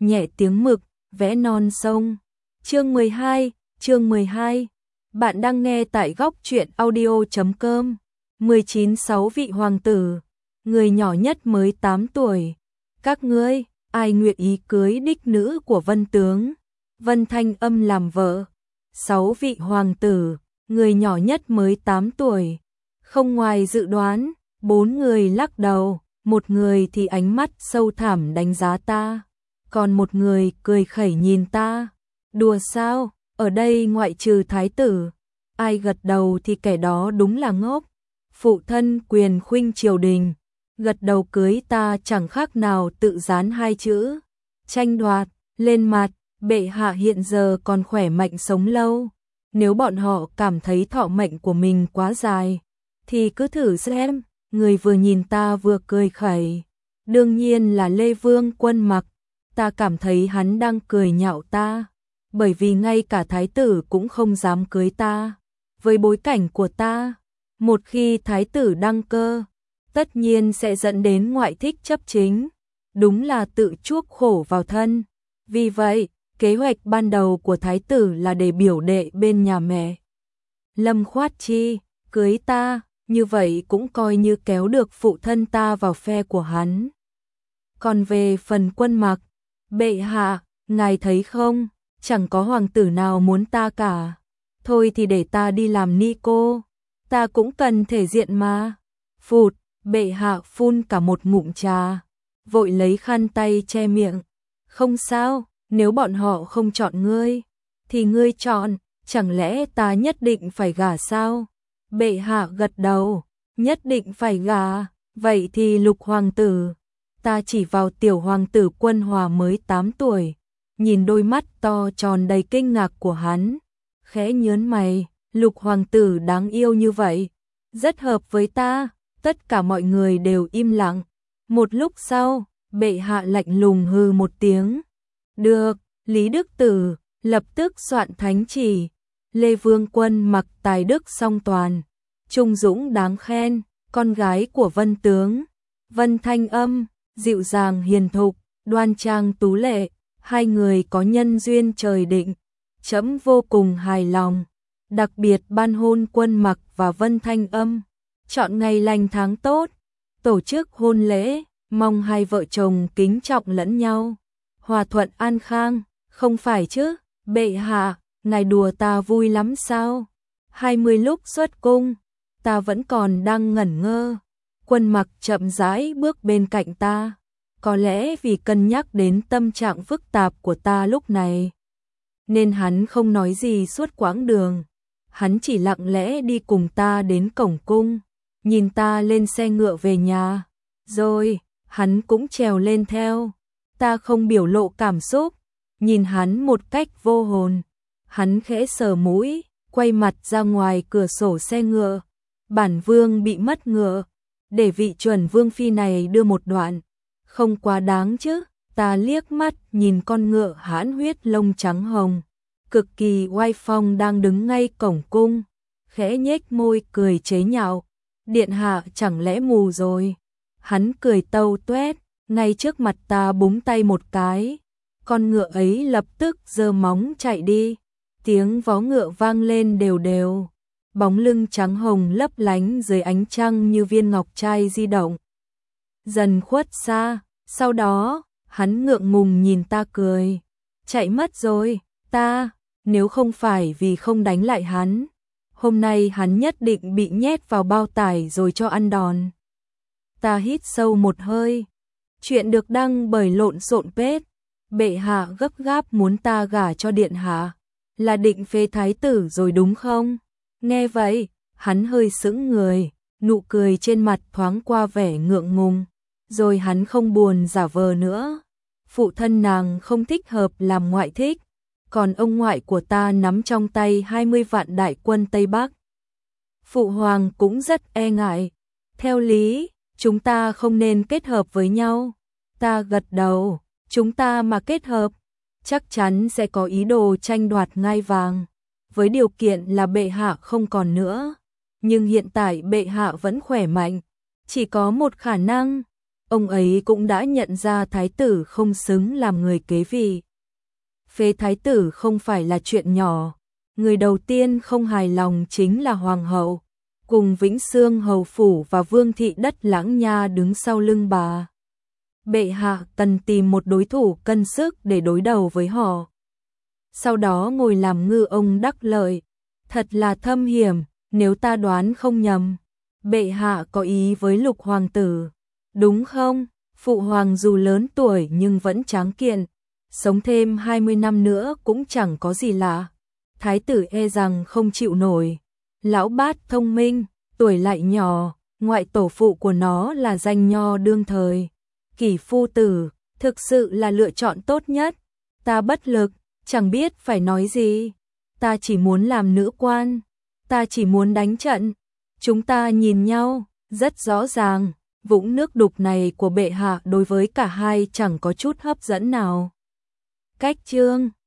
nhẹ tiếng mực, vẽ non sông. Chương 12. Bạn đang nghe tại góc truyện audio.com. 19 6 vị hoàng tử, người nhỏ nhất mới 8 tuổi. Các ngươi, ai nguyện ý cưới đích nữ của Vân tướng? Vân Thanh Âm làm vợ. 6 vị hoàng tử, người nhỏ nhất mới 8 tuổi. Không ngoài dự đoán, 4 người lắc đầu, một người thì ánh mắt sâu thẳm đánh giá ta, còn một người cười khẩy nhìn ta. Đùa sao, ở đây ngoại trừ thái tử, ai gật đầu thì kẻ đó đúng là ngốc. Phụ thân quyền khuynh triều đình, gật đầu cưới ta chẳng khác nào tự dán hai chữ tranh đoạt lên mặt. Bệ hạ hiện giờ còn khỏe mạnh sống lâu, nếu bọn họ cảm thấy thọ mệnh của mình quá dài thì cứ thử xem. Người vừa nhìn ta vừa cười khẩy, đương nhiên là Lê Vương Quân Mặc. Ta cảm thấy hắn đang cười nhạo ta, bởi vì ngay cả thái tử cũng không dám cưới ta. Với bối cảnh của ta, một khi thái tử đăng cơ, tất nhiên sẽ dẫn đến ngoại thích chấp chính, đúng là tự chuốc khổ vào thân. Vì vậy, kế hoạch ban đầu của thái tử là để biểu đệ bên nhà mẹ Lâm Khoát Chi cưới ta, như vậy cũng coi như kéo được phụ thân ta vào phe của hắn. Còn về phần Quân Mặc, bệ hạ, ngài thấy không, chẳng có hoàng tử nào muốn ta cả. Thôi thì để ta đi làm ni cô, ta cũng cần thể diện mà. Phụt, bệ hạ phun cả một ngụm trà, vội lấy khăn tay che miệng. Không sao, nếu bọn họ không chọn ngươi, thì ngươi chọn, chẳng lẽ ta nhất định phải gả sao? Bệ hạ gật đầu, nhất định phải gả, vậy thì Lục hoàng tử. Ta chỉ vào tiểu hoàng tử Quân Hòa mới 8 tuổi, nhìn đôi mắt to tròn đầy kinh ngạc của hắn, khẽ nhớn mày. Lục hoàng tử đáng yêu như vậy, rất hợp với ta. Tất cả mọi người đều im lặng. Một lúc sau, bệ hạ lạnh lùng hừ một tiếng. Được, Lý Đức Tử, lập tức soạn thánh chỉ. Lê Vương Quân Mặc tài đức song toàn, trung dũng đáng khen, con gái của Vân tướng. Vân Thanh Âm, dịu dàng hiền thục, đoan trang tú lệ, hai người có nhân duyên trời định. Trẫm vô cùng hài lòng, đặc biệt ban hôn Quân Mặc và Vân Thanh Âm, chọn ngày lành tháng tốt, tổ chức hôn lễ, mong hai vợ chồng kính trọng lẫn nhau, hòa thuận an khang. Không phải chứ, bệ hạ, ngài đùa ta vui lắm sao? 20 lúc xuất cung, ta vẫn còn đang ngẩn ngơ. Quân Mặc chậm rãi bước bên cạnh ta, có lẽ vì cân nhắc đến tâm trạng phức tạp của ta lúc này, nên hắn không nói gì suốt quãng đường. Hắn chỉ lặng lẽ đi cùng ta đến cổng cung, nhìn ta lên xe ngựa về nhà, rồi hắn cũng trèo lên theo. Ta không biểu lộ cảm xúc, nhìn hắn một cách vô hồn. Hắn khẽ sờ mũi, quay mặt ra ngoài cửa sổ xe ngựa. Bản vương bị mất ngựa, để vị chuẩn vương phi này đưa một đoạn, không quá đáng chứ. Ta liếc mắt nhìn con ngựa hãn huyết lông trắng hồng, cực kỳ oai phong đang đứng ngay cổng cung, khẽ nhếch môi cười chế nhạo. Điện hạ chẳng lẽ mù rồi? Hắn cười tâu tuét, ngay trước mặt ta búng tay một cái. Con ngựa ấy lập tức giơ móng chạy đi, tiếng vó ngựa vang lên đều đều. Bóng lưng trắng hồng lấp lánh dưới ánh trăng như viên ngọc trai di động, dần khuất xa. Sau đó, hắn ngượng ngùng nhìn ta cười. Chạy mất rồi, ta, nếu không phải vì không đánh lại hắn, hôm nay hắn nhất định bị nhét vào bao tải rồi cho ăn đòn. Ta hít sâu một hơi. Chuyện được đăng bởi Lộn Xộn Page. Bệ hạ gấp gáp muốn ta gả cho điện hạ, là định phế thái tử rồi đúng không? Nghe vậy, hắn hơi sững người, nụ cười trên mặt thoáng qua vẻ ngượng ngùng, rồi hắn không buồn giả vờ nữa. Phụ thân nàng không thích hợp làm ngoại thích, còn ông ngoại của ta nắm trong tay 20 vạn đại quân Tây Bắc. Phụ hoàng cũng rất e ngại. Theo lý, chúng ta không nên kết hợp với nhau. Ta gật đầu, chúng ta mà kết hợp, chắc chắn sẽ có ý đồ tranh đoạt ngai vàng, với điều kiện là bệ hạ không còn nữa. Nhưng hiện tại bệ hạ vẫn khỏe mạnh, chỉ có một khả năng, ông ấy cũng đã nhận ra thái tử không xứng làm người kế vị. Phế thái tử không phải là chuyện nhỏ, người đầu tiên không hài lòng chính là hoàng hậu, cùng Vĩnh Xương hầu phủ và Vương thị Đất Lãng Nha đứng sau lưng bà. Bệ hạ cần tìm một đối thủ cân sức để đối đầu với họ. Sau đó ngồi làm ngư ông đắc lợi. Thật là thâm hiểm, nếu ta đoán không nhầm. Bệ hạ có ý với Lục hoàng tử, đúng không? Phụ hoàng dù lớn tuổi nhưng vẫn tráng kiện, sống thêm 20 năm nữa cũng chẳng có gì lạ. Thái tử e rằng không chịu nổi. Lão bát thông minh, tuổi lại nhỏ, ngoại tổ phụ của nó là danh nho đương thời. Kỷ phu tử, thực sự là lựa chọn tốt nhất. Ta bất lực, chẳng biết phải nói gì. Ta chỉ muốn làm nữ quan, ta chỉ muốn đánh trận. Chúng ta nhìn nhau, rất rõ ràng, vũng nước đục này của bệ hạ đối với cả hai chẳng có chút hấp dẫn nào. Cách chương